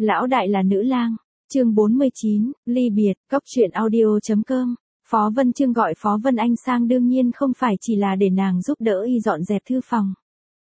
Lão đại là nữ lang. Chương 49, ly biệt, cốc truyện audio.com. Phó Vân Chương gọi Phó Vân Anh sang đương nhiên không phải chỉ là để nàng giúp đỡ y dọn dẹp thư phòng.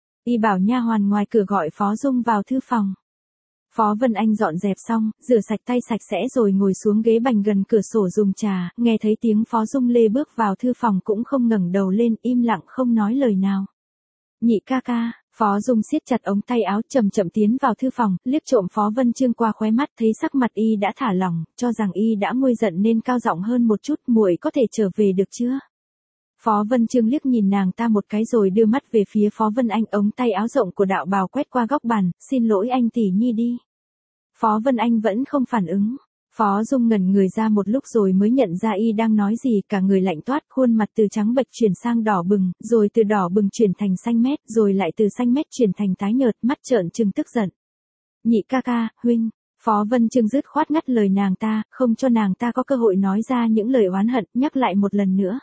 Y bảo nha hoàn ngoài cửa gọi Phó Dung vào thư phòng. Phó Vân Anh dọn dẹp xong, rửa sạch tay sạch sẽ rồi ngồi xuống ghế bành gần cửa sổ dùng trà, nghe thấy tiếng Phó Dung Lê bước vào thư phòng cũng không ngẩng đầu lên, im lặng không nói lời nào. Nhị ca ca. Phó Dung siết chặt ống tay áo chậm chậm tiến vào thư phòng, liếc trộm Phó Vân Chương qua khóe mắt thấy sắc mặt y đã thả lỏng, cho rằng y đã nguôi giận nên cao giọng hơn một chút, muội có thể trở về được chưa? Phó Vân Chương liếc nhìn nàng ta một cái rồi đưa mắt về phía Phó Vân Anh, ống tay áo rộng của đạo bào quét qua góc bàn, xin lỗi anh tỷ nhi đi. Phó Vân Anh vẫn không phản ứng. Phó Dung ngẩn người ra một lúc rồi mới nhận ra y đang nói gì, cả người lạnh toát, khuôn mặt từ trắng bệch chuyển sang đỏ bừng, rồi từ đỏ bừng chuyển thành xanh mét, rồi lại từ xanh mét chuyển thành tái nhợt, mắt trợn trừng tức giận. Nhị ca ca, huynh. Phó Vân Chương dứt khoát ngắt lời nàng ta, không cho nàng ta có cơ hội nói ra những lời oán hận, nhắc lại một lần nữa.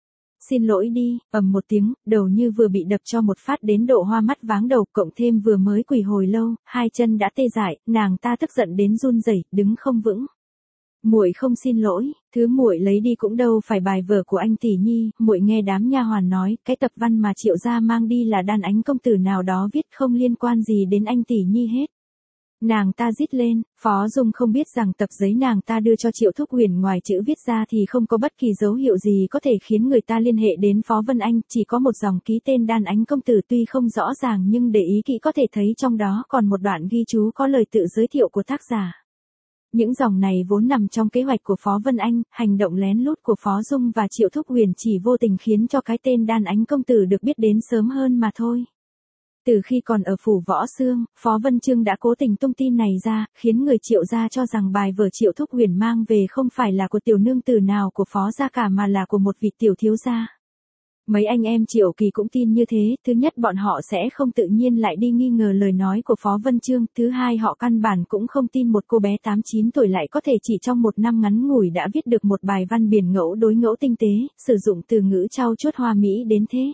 Xin lỗi đi, ầm một tiếng, đầu như vừa bị đập cho một phát đến độ hoa mắt váng đầu, cộng thêm vừa mới quỳ hồi lâu, hai chân đã tê dại, nàng ta tức giận đến run rẩy, đứng không vững. Muội không xin lỗi, thứ muội lấy đi cũng đâu phải bài vở của anh tỷ nhi, muội nghe đám nha hoàn nói, cái tập văn mà Triệu gia mang đi là Đan Ánh công tử nào đó viết, không liên quan gì đến anh tỷ nhi hết. Nàng ta rít lên, Phó Dung không biết rằng tập giấy nàng ta đưa cho Triệu Thúc Huyền ngoài chữ viết ra thì không có bất kỳ dấu hiệu gì có thể khiến người ta liên hệ đến Phó Vân Anh, chỉ có một dòng ký tên Đan Ánh công tử tuy không rõ ràng nhưng để ý kỹ có thể thấy trong đó còn một đoạn ghi chú có lời tự giới thiệu của tác giả. Những dòng này vốn nằm trong kế hoạch của Phó Vân Anh, hành động lén lút của Phó Dung và Triệu Thúc Huyền chỉ vô tình khiến cho cái tên Đan Ánh công tử được biết đến sớm hơn mà thôi. Từ khi còn ở phủ Võ Xương, Phó Vân Chương đã cố tình tung tin này ra, khiến người Triệu gia cho rằng bài vở Triệu Thúc Huyền mang về không phải là của tiểu nương tử nào của Phó gia cả mà là của một vị tiểu thiếu gia. Mấy anh em Triệu Kỳ cũng tin như thế, thứ nhất bọn họ sẽ không tự nhiên lại đi nghi ngờ lời nói của Phó Vân Chương, thứ hai họ căn bản cũng không tin một cô bé 8-9 tuổi lại có thể chỉ trong một năm ngắn ngủi đã viết được một bài văn biển ngẫu đối ngẫu tinh tế, sử dụng từ ngữ trau chuốt hoa mỹ đến thế.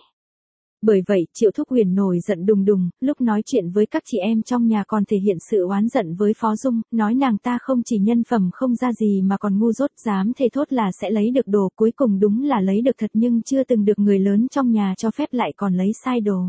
Bởi vậy, Triệu Thúc Huyền nổi giận đùng đùng, lúc nói chuyện với các chị em trong nhà còn thể hiện sự oán giận với Phó Dung, nói nàng ta không chỉ nhân phẩm không ra gì mà còn ngu dốt, dám thề thốt là sẽ lấy được đồ, cuối cùng đúng là lấy được thật nhưng chưa từng được người lớn trong nhà cho phép lại còn lấy sai đồ.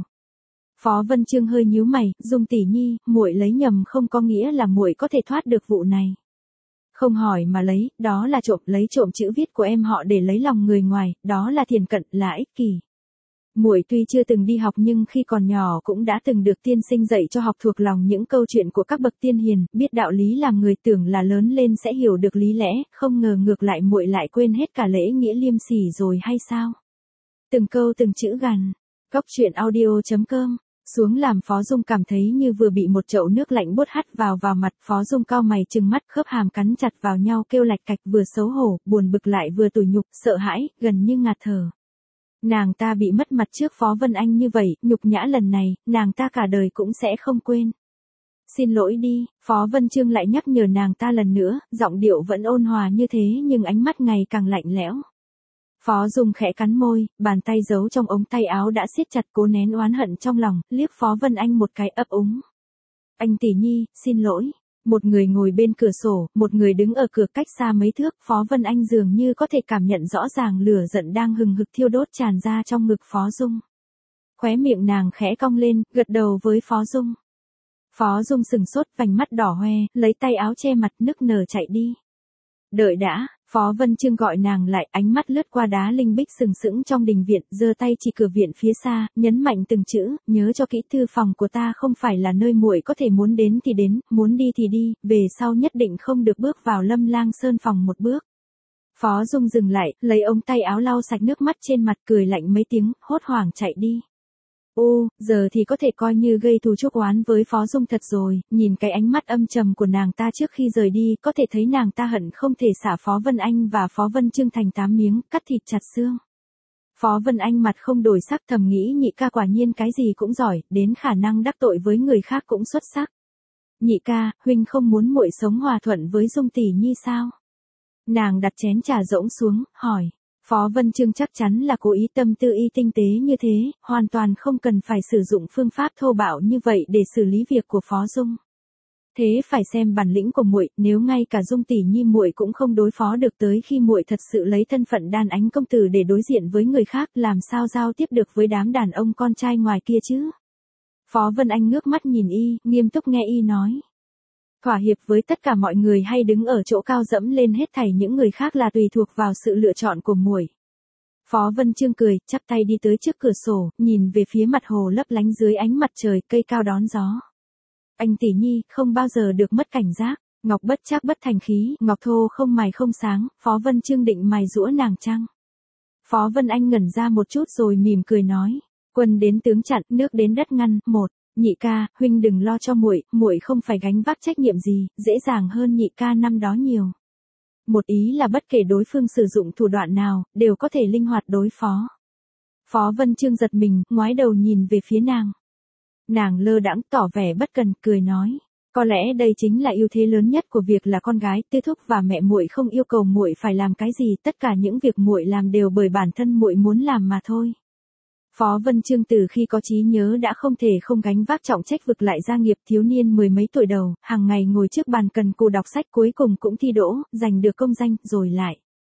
Phó Vân Chương hơi nhíu mày, Dung tỷ nhi, muội lấy nhầm không có nghĩa là muội có thể thoát được vụ này. Không hỏi mà lấy, đó là trộm, lấy trộm chữ viết của em họ để lấy lòng người ngoài, đó là thiền cận, là ích kỷ. Muội tuy chưa từng đi học nhưng khi còn nhỏ cũng đã từng được tiên sinh dạy cho học thuộc lòng những câu chuyện của các bậc tiên hiền, biết đạo lý làm người, tưởng là lớn lên sẽ hiểu được lý lẽ, không ngờ ngược lại muội lại quên hết cả lễ nghĩa liêm sỉ rồi hay sao? Từng câu từng chữ gằn. Cốc truyện audio.com. Xuống làm Phó Dung cảm thấy như vừa bị một chậu nước lạnh bút hắt vào mặt, Phó Dung cau mày trừng mắt, khớp hàm cắn chặt vào nhau kêu lạch cạch, vừa xấu hổ, buồn bực lại vừa tủi nhục, sợ hãi, gần như ngạt thở. Nàng ta bị mất mặt trước Phó Vân Anh như vậy, nhục nhã lần này, nàng ta cả đời cũng sẽ không quên. Xin lỗi đi, Phó Vân Chương lại nhắc nhở nàng ta lần nữa, giọng điệu vẫn ôn hòa như thế nhưng ánh mắt ngày càng lạnh lẽo. Phó Dung khẽ cắn môi, bàn tay giấu trong ống tay áo đã siết chặt, cố nén oán hận trong lòng, liếc Phó Vân Anh một cái ấp úng. Anh tỷ nhi, xin lỗi. Một người ngồi bên cửa sổ, một người đứng ở cửa cách xa mấy thước, Phó Vân Anh dường như có thể cảm nhận rõ ràng lửa giận đang hừng hực thiêu đốt tràn ra trong ngực Phó Dung. Khóe miệng nàng khẽ cong lên, gật đầu với Phó Dung. Phó Dung sừng sốt, vành mắt đỏ hoe, lấy tay áo che mặt, nức nở chạy đi. Đợi đã, Phó Vân Chương gọi nàng lại, ánh mắt lướt qua đá linh bích sừng sững trong đình viện, giơ tay chỉ cửa viện phía xa, nhấn mạnh từng chữ, nhớ cho kỹ, thư phòng của ta không phải là nơi muội có thể muốn đến thì đến, muốn đi thì đi, về sau nhất định không được bước vào Lâm Lang Sơn phòng một bước. Phó Dung dừng lại, lấy ống tay áo lau sạch nước mắt trên mặt, cười lạnh mấy tiếng, hốt hoảng chạy đi. Ô, giờ thì có thể coi như gây thù chuốc oán với Phó Dung thật rồi, nhìn cái ánh mắt âm trầm của nàng ta trước khi rời đi, có thể thấy nàng ta hận không thể xả Phó Vân Anh và Phó Vân Chương thành 8 miếng, cắt thịt chặt xương. Phó Vân Anh mặt không đổi sắc, thầm nghĩ nhị ca quả nhiên cái gì cũng giỏi, đến khả năng đắc tội với người khác cũng xuất sắc. Nhị ca, huynh không muốn muội sống hòa thuận với Dung tỷ nhi sao? Nàng đặt chén trà rỗng xuống, hỏi. Phó Vân Chương chắc chắn là cố ý, tâm tư y tinh tế như thế, hoàn toàn không cần phải sử dụng phương pháp thô bạo như vậy để xử lý việc của Phó Dung. Thế phải xem bản lĩnh của muội, nếu ngay cả Dung tỷ nhi muội cũng không đối phó được tới khi muội thật sự lấy thân phận đàn ánh công tử để đối diện với người khác, làm sao giao tiếp được với đám đàn ông con trai ngoài kia chứ? Phó Vân Anh ngước mắt nhìn y, nghiêm túc nghe y nói. Thỏa hiệp với tất cả mọi người hay đứng ở chỗ cao dẫm lên hết thảy những người khác là tùy thuộc vào sự lựa chọn của muội. Phó Vân Chương cười, chắp tay đi tới trước cửa sổ, nhìn về phía mặt hồ lấp lánh dưới ánh mặt trời, cây cao đón gió. Anh tỷ nhi, không bao giờ được mất cảnh giác, ngọc bất trác bất thành khí, ngọc thô không mài không sáng, Phó Vân Chương định mài giũa nàng chăng? Phó Vân Anh ngẩn ra một chút rồi mỉm cười nói, quân đến tướng chặn, nước đến đất ngăn, một, nhị ca, huynh đừng lo cho muội, muội không phải gánh vác trách nhiệm gì, dễ dàng hơn nhị ca năm đó nhiều. Một ý là bất kể đối phương sử dụng thủ đoạn nào, đều có thể linh hoạt đối phó. Phó Vân Chương giật mình, ngoái đầu nhìn về phía nàng. Nàng lơ đãng tỏ vẻ bất cần, cười nói, có lẽ đây chính là ưu thế lớn nhất của việc là con gái, Tư thúc và mẹ muội không yêu cầu muội phải làm cái gì, tất cả những việc muội làm đều bởi bản thân muội muốn làm mà thôi. Phó Vân Chương từ khi có trí nhớ đã không thể không gánh vác trọng trách vực lại gia nghiệp, thiếu niên mười mấy tuổi đầu, hàng ngày ngồi trước bàn cần cù đọc sách, cuối cùng cũng thi đỗ, giành được công danh, rồi lại.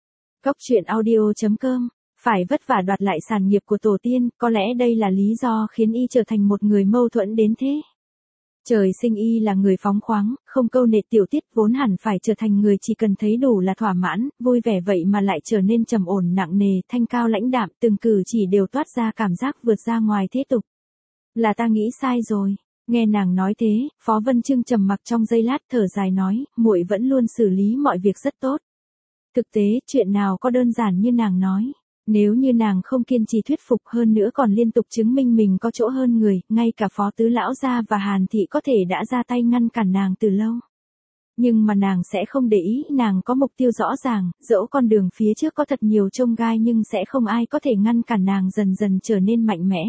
Goctruyện.audio.com. Phải vất vả đoạt lại sản nghiệp của tổ tiên, có lẽ đây là lý do khiến y trở thành một người mâu thuẫn đến thế. Trời sinh y là người phóng khoáng, không câu nệ tiểu tiết, vốn hẳn phải trở thành người chỉ cần thấy đủ là thỏa mãn, vui vẻ, vậy mà lại trở nên trầm ổn nặng nề, thanh cao lãnh đạm, từng cử chỉ đều toát ra cảm giác vượt ra ngoài thế tục. Là ta nghĩ sai rồi. Nghe nàng nói thế, Phó Vân Chương trầm mặc trong giây lát, thở dài nói, muội vẫn luôn xử lý mọi việc rất tốt. Thực tế, chuyện nào có đơn giản như nàng nói. Nếu như nàng không kiên trì thuyết phục, hơn nữa còn liên tục chứng minh mình có chỗ hơn người, ngay cả Phó Tứ Lão gia và Hàn Thị có thể đã ra tay ngăn cản nàng từ lâu. Nhưng mà nàng sẽ không để ý, nàng có mục tiêu rõ ràng, dẫu con đường phía trước có thật nhiều chông gai nhưng sẽ không ai có thể ngăn cản nàng dần dần trở nên mạnh mẽ.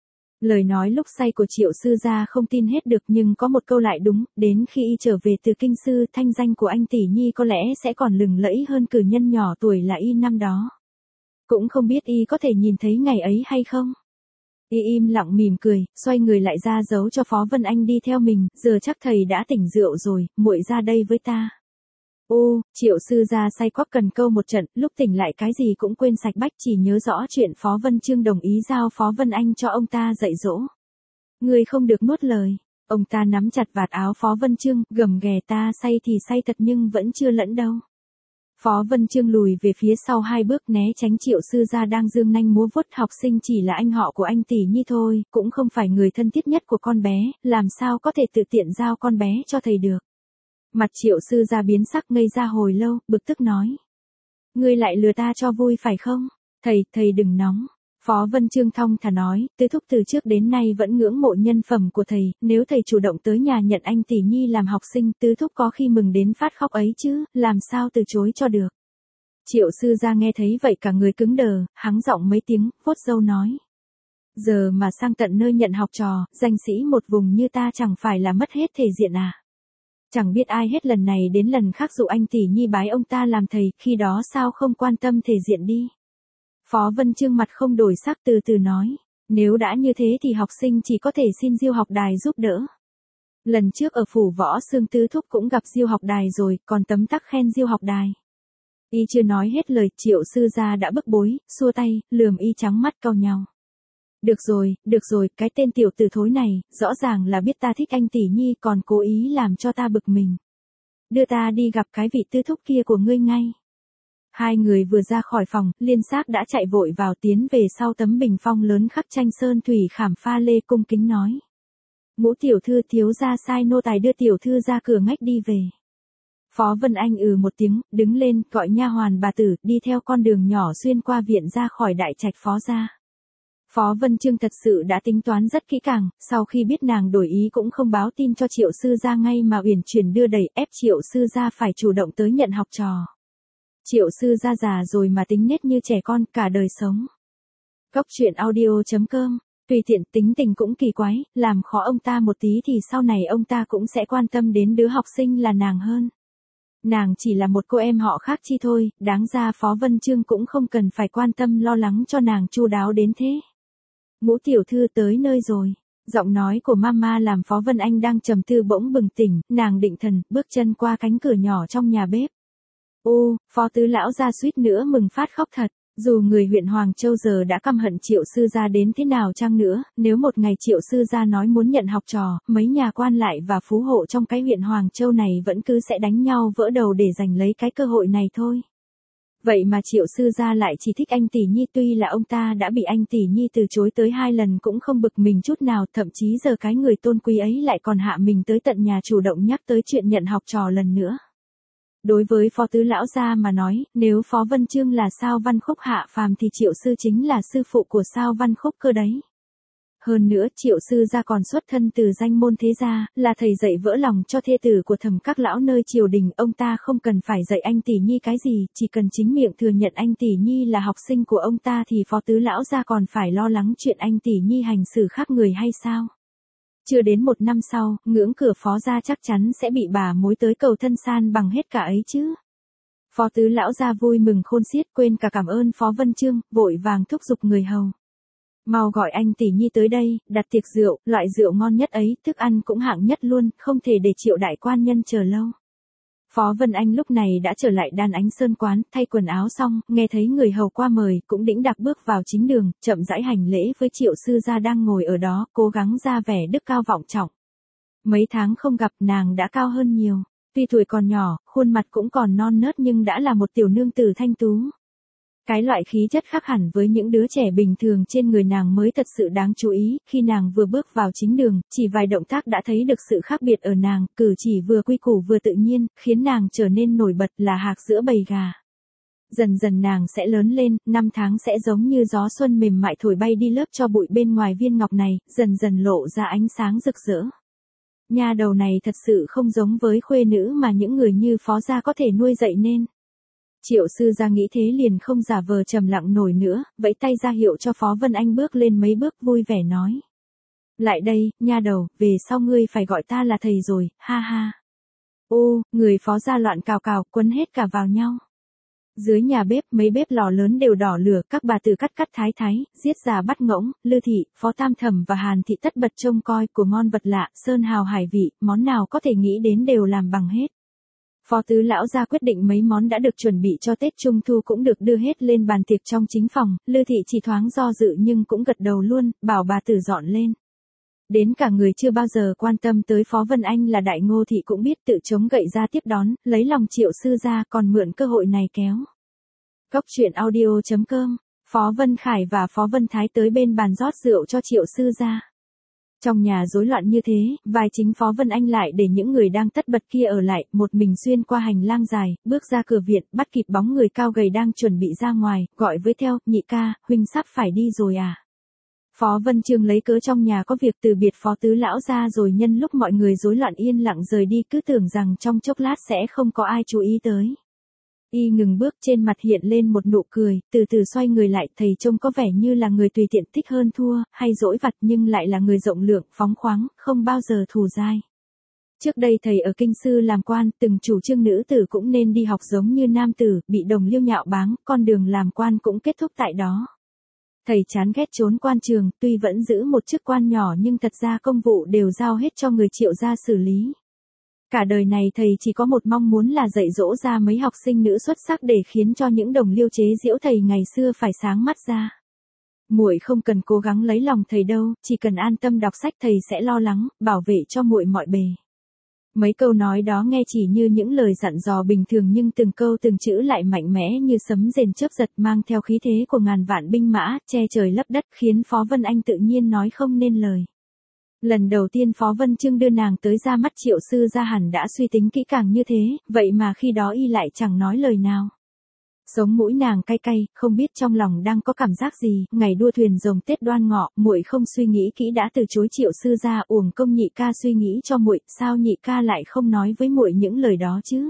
Lời nói lúc say của Triệu sư gia không tin hết được, nhưng có một câu lại đúng, đến khi y trở về từ kinh sư, thanh danh của anh tỷ nhi có lẽ sẽ còn lừng lẫy hơn cử nhân nhỏ tuổi là y năm đó. Cũng không biết y có thể nhìn thấy ngày ấy hay không. Y im lặng mỉm cười, xoay người lại ra dấu cho Phó Vân Anh đi theo mình, giờ chắc thầy đã tỉnh rượu rồi, muội ra đây với ta. Ô, Triệu sư gia say quắc cần câu một trận, lúc tỉnh lại cái gì cũng quên sạch bách, chỉ nhớ rõ chuyện Phó Vân Chương đồng ý giao Phó Vân Anh cho ông ta dạy dỗ. Người không được nuốt lời. Ông ta nắm chặt vạt áo Phó Vân Chương, gầm ghè, ta say thì say thật nhưng vẫn chưa lẫn đâu. Phó Vân Chương lùi về phía sau hai bước, né tránh Triệu sư gia đang dương nanh múa vuốt, học sinh chỉ là anh họ của anh tỷ nhi thôi, cũng không phải người thân thiết nhất của con bé, làm sao có thể tự tiện giao con bé cho thầy được. Mặt Triệu sư gia biến sắc, ngây ra hồi lâu, bực tức nói. Ngươi lại lừa ta cho vui phải không? Thầy đừng nóng. Phó Vân Chương thong thả nói, Tư thúc từ trước đến nay vẫn ngưỡng mộ nhân phẩm của thầy, nếu thầy chủ động tới nhà nhận anh tỷ nhi làm học sinh, Tư thúc có khi mừng đến phát khóc ấy chứ, làm sao từ chối cho được. Triệu sư gia nghe thấy vậy cả người cứng đờ, hắng giọng mấy tiếng, vuốt râu nói. Giờ mà sang tận nơi nhận học trò, danh sĩ một vùng như ta chẳng phải là mất hết thể diện à. Chẳng biết ai hết lần này đến lần khác dụ anh tỷ nhi bái ông ta làm thầy, khi đó sao không quan tâm thể diện đi. Phó Vân Chương mặt không đổi sắc, từ từ nói, nếu đã như thế thì học sinh chỉ có thể xin Diêu học đài giúp đỡ. Lần trước ở phủ Võ Xương Tư thúc cũng gặp Diêu học đài rồi, còn tấm tắc khen Diêu học đài. Y chưa nói hết lời, Triệu sư gia đã bức bối, xua tay, lườm y trắng mắt cau nhau. Được rồi, cái tên tiểu tử thối này, rõ ràng là biết ta thích anh tỷ nhi còn cố ý làm cho ta bực mình. Đưa ta đi gặp cái vị Tư thúc kia của ngươi ngay. Hai người vừa ra khỏi phòng, Liên Xác đã chạy vội vào, tiến về sau tấm bình phong lớn khắc tranh sơn thủy khảm pha lê, cung kính nói. Ngũ tiểu thư, thiếu gia sai nô tài đưa tiểu thư ra cửa ngách đi về. Phó Vân Anh một tiếng, đứng lên, gọi nha hoàn bà tử, đi theo con đường nhỏ xuyên qua viện ra khỏi đại trạch Phó gia. Phó Vân Chương thật sự đã tính toán rất kỹ càng, sau khi biết nàng đổi ý cũng không báo tin cho Triệu sư gia ngay mà uyển chuyển đưa đẩy, ép Triệu sư gia phải chủ động tới nhận học trò. Triệu sư gia già rồi mà tính nết như trẻ con, cả đời sống. Goctruyện.audio.com. Tùy tiện, tính tình cũng kỳ quái, làm khó ông ta một tí thì sau này ông ta cũng sẽ quan tâm đến đứa học sinh là nàng hơn. Nàng chỉ là một cô em họ khác chi thôi, đáng ra Phó Vân Chương cũng không cần phải quan tâm lo lắng cho nàng chu đáo đến thế. Ngũ tiểu thư tới nơi rồi. Giọng nói của mama làm Phó Vân Anh đang trầm tư bỗng bừng tỉnh, nàng định thần, bước chân qua cánh cửa nhỏ trong nhà bếp. Ô, Phó Tứ lão gia suýt nữa mừng phát khóc thật. Dù người huyện Hoàng Châu giờ đã căm hận Triệu sư gia đến thế nào chăng nữa, nếu một ngày Triệu sư gia nói muốn nhận học trò, mấy nhà quan lại và phú hộ trong cái huyện Hoàng Châu này vẫn cứ sẽ đánh nhau vỡ đầu để giành lấy cái cơ hội này thôi. Vậy mà Triệu sư gia lại chỉ thích anh tỷ nhi, tuy là ông ta đã bị anh tỷ nhi từ chối tới 2 lần cũng không bực mình chút nào, thậm chí giờ cái người tôn quý ấy lại còn hạ mình tới tận nhà chủ động nhắc tới chuyện nhận học trò lần nữa. Đối với Phó Tứ lão gia mà nói, nếu Phó Vân Chương là Sao Văn Khúc hạ phàm thì Triệu sư chính là sư phụ của Sao Văn Khúc cơ đấy. Hơn nữa Triệu sư gia còn xuất thân từ danh môn thế gia, là thầy dạy vỡ lòng cho thê tử của Thẩm các lão nơi triều đình, ông ta không cần phải dạy anh tỷ nhi cái gì, chỉ cần chính miệng thừa nhận anh tỷ nhi là học sinh của ông ta thì Phó Tứ lão gia còn phải lo lắng chuyện anh tỷ nhi hành xử khác người hay sao? Chưa đến 1 năm sau, ngưỡng cửa Phó gia chắc chắn sẽ bị bà mối tới cầu thân san bằng hết cả ấy chứ. Phó Tứ lão gia vui mừng khôn xiết, quên cả cảm ơn Phó Vân Chương, vội vàng thúc giục người hầu. Mau gọi anh tỷ nhi tới đây, đặt tiệc rượu, loại rượu ngon nhất ấy, thức ăn cũng hạng nhất luôn, không thể để Triệu đại quan nhân chờ lâu. Phó Vân Anh lúc này đã trở lại Đan Ánh Sơn quán, thay quần áo xong, nghe thấy người hầu qua mời, cũng đĩnh đạc bước vào chính đường, chậm rãi hành lễ với Triệu sư gia đang ngồi ở đó, cố gắng ra vẻ đức cao vọng trọng. Mấy tháng không gặp, nàng đã cao hơn nhiều. Tuy tuổi còn nhỏ, khuôn mặt cũng còn non nớt nhưng đã là một tiểu nương tử thanh tú. Cái loại khí chất khác hẳn với những đứa trẻ bình thường trên người nàng mới thật sự đáng chú ý, khi nàng vừa bước vào chính đường, chỉ vài động tác đã thấy được sự khác biệt ở nàng, cử chỉ vừa quy củ vừa tự nhiên, khiến nàng trở nên nổi bật là hạc giữa bầy gà. Dần dần nàng sẽ lớn lên, 5 tháng sẽ giống như gió xuân mềm mại thổi bay đi lớp cho bụi bên ngoài viên ngọc này, dần dần lộ ra ánh sáng rực rỡ. Nha đầu này thật sự không giống với khuê nữ mà những người như Phó gia có thể nuôi dạy nên. Triệu sư gia nghĩ thế liền không giả vờ trầm lặng nổi nữa, vẫy tay ra hiệu cho Phó Vân Anh bước lên mấy bước vui vẻ nói. Lại đây, nha đầu, về sau ngươi phải gọi ta là thầy rồi, ha ha. Ô, người Phó gia loạn cào cào, quấn hết cả vào nhau. Dưới nhà bếp, mấy bếp lò lớn đều đỏ lửa, các bà tử cắt thái, giết già bắt ngỗng, Lư thị, Phó Tam Thẩm và Hàn thị tất bật trông coi, của ngon vật lạ, sơn hào hải vị, món nào có thể nghĩ đến đều làm bằng hết. Phó Tứ lão gia quyết định mấy món đã được chuẩn bị cho Tết Trung Thu cũng được đưa hết lên bàn tiệc trong chính phòng, Lư thị chỉ thoáng do dự nhưng cũng gật đầu luôn, bảo bà tử dọn lên. Đến cả người chưa bao giờ quan tâm tới Phó Vân Anh là Đại Ngô thị cũng biết tự chống gậy ra tiếp đón, lấy lòng Triệu sư gia, còn mượn cơ hội này kéo. Góc truyện audio.com, Phó Vân Khải và Phó Vân Thái tới bên bàn rót rượu cho Triệu sư gia. Trong nhà rối loạn như thế, vai chính Phó Vân Anh lại để những người đang tất bật kia ở lại, một mình xuyên qua hành lang dài, bước ra cửa viện, bắt kịp bóng người cao gầy đang chuẩn bị ra ngoài, gọi với theo, nhị ca, huynh sắp phải đi rồi à. Phó Vân Chương lấy cớ trong nhà có việc từ biệt Phó Tứ lão ra rồi nhân lúc mọi người rối loạn yên lặng rời đi cứ tưởng rằng trong chốc lát sẽ không có ai chú ý tới. Y ngừng bước, trên mặt hiện lên một nụ cười, từ từ xoay người lại, thầy trông có vẻ như là người tùy tiện, thích hơn thua, hay dỗi vặt nhưng lại là người rộng lượng, phóng khoáng, không bao giờ thù dai. Trước đây thầy ở kinh sư làm quan, từng chủ trương nữ tử cũng nên đi học giống như nam tử, bị đồng liêu nhạo báng, con đường làm quan cũng kết thúc tại đó. Thầy chán ghét trốn quan trường, tuy vẫn giữ một chức quan nhỏ nhưng thật ra công vụ đều giao hết cho người Triệu gia xử lý. Cả đời này thầy chỉ có một mong muốn là dạy dỗ ra mấy học sinh nữ xuất sắc để khiến cho những đồng liêu chế giễu thầy ngày xưa phải sáng mắt ra. Muội không cần cố gắng lấy lòng thầy đâu, chỉ cần an tâm đọc sách thầy sẽ lo lắng, bảo vệ cho muội mọi bề. Mấy câu nói đó nghe chỉ như những lời dặn dò bình thường nhưng từng câu từng chữ lại mạnh mẽ như sấm rền chớp giật, mang theo khí thế của ngàn vạn binh mã, che trời lấp đất, khiến Phó Vân Anh tự nhiên nói không nên lời. Lần đầu tiên Phó Vân Chương đưa nàng tới ra mắt Triệu sư gia hẳn đã suy tính kỹ càng như thế, vậy mà khi đó y lại chẳng nói lời nào. Sống mũi nàng cay cay, không biết trong lòng đang có cảm giác gì, ngày đua thuyền rồng Tết Đoan Ngọ, muội không suy nghĩ kỹ đã từ chối Triệu sư gia, uổng công nhị ca suy nghĩ cho muội, sao nhị ca lại không nói với muội những lời đó chứ?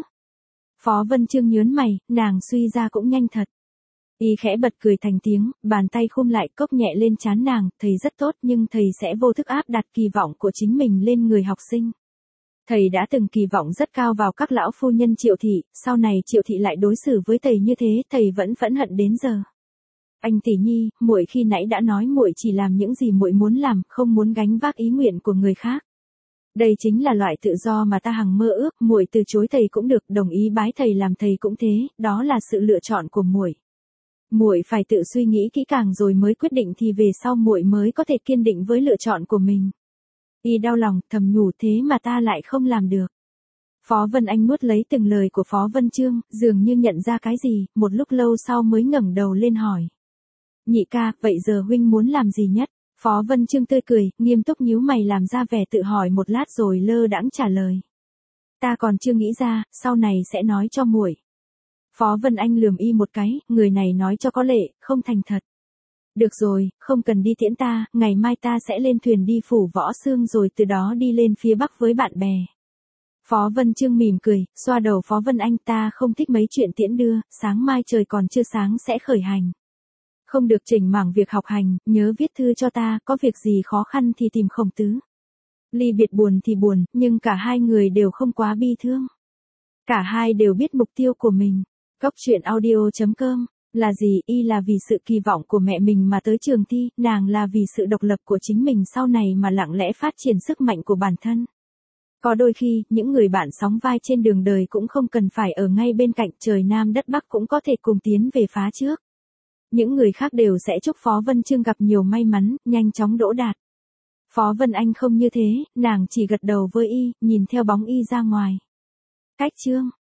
Phó Vân Chương nhớn mày, nàng suy ra cũng nhanh thật. Y khẽ bật cười thành tiếng, bàn tay khum lại cốc nhẹ lên trán nàng, thầy rất tốt nhưng thầy sẽ vô thức áp đặt kỳ vọng của chính mình lên người học sinh. Thầy đã từng kỳ vọng rất cao vào các lão phu nhân Triệu thị, sau này Triệu thị lại đối xử với thầy như thế, thầy vẫn phẫn hận đến giờ. Anh tỷ nhi, muội khi nãy đã nói muội chỉ làm những gì muội muốn làm, không muốn gánh vác ý nguyện của người khác. Đây chính là loại tự do mà ta hằng mơ ước, muội từ chối thầy cũng được, đồng ý bái thầy làm thầy cũng thế, đó là sự lựa chọn của muội. Muội phải tự suy nghĩ kỹ càng rồi mới quyết định thì về sau muội mới có thể kiên định với lựa chọn của mình. Y đau lòng, thầm nhủ thế mà ta lại không làm được. Phó Vân Anh nuốt lấy từng lời của Phó Vân Chương, dường như nhận ra cái gì, một lúc lâu sau mới ngẩng đầu lên hỏi. Nhị ca, vậy giờ huynh muốn làm gì nhất? Phó Vân Chương tươi cười, nghiêm túc nhíu mày làm ra vẻ tự hỏi một lát rồi lơ đãng trả lời. Ta còn chưa nghĩ ra, sau này sẽ nói cho muội. Phó Vân Anh lườm y một cái, người này nói cho có lệ, không thành thật. Được rồi, không cần đi tiễn ta, ngày mai ta sẽ lên thuyền đi phủ Võ Xương rồi từ đó đi lên phía Bắc với bạn bè. Phó Vân Chương mỉm cười, xoa đầu Phó Vân Anh, ta không thích mấy chuyện tiễn đưa, sáng mai trời còn chưa sáng sẽ khởi hành. Không được chỉnh mảng việc học hành, nhớ viết thư cho ta, có việc gì khó khăn thì tìm Khổng Tứ. Ly biệt buồn thì buồn, nhưng cả hai người đều không quá bi thương. Cả hai đều biết mục tiêu của mình. Cốc truyện audio.com là gì? Y là vì sự kỳ vọng của mẹ mình mà tới trường thi, nàng là vì sự độc lập của chính mình sau này mà lặng lẽ phát triển sức mạnh của bản thân. Có đôi khi, những người bạn sóng vai trên đường đời cũng không cần phải ở ngay bên cạnh, trời Nam đất Bắc cũng có thể cùng tiến về phá trước. Những người khác đều sẽ chúc Phó Vân Chương gặp nhiều may mắn, nhanh chóng đỗ đạt. Phó Vân Anh không như thế, nàng chỉ gật đầu với y, nhìn theo bóng y ra ngoài. Cách chương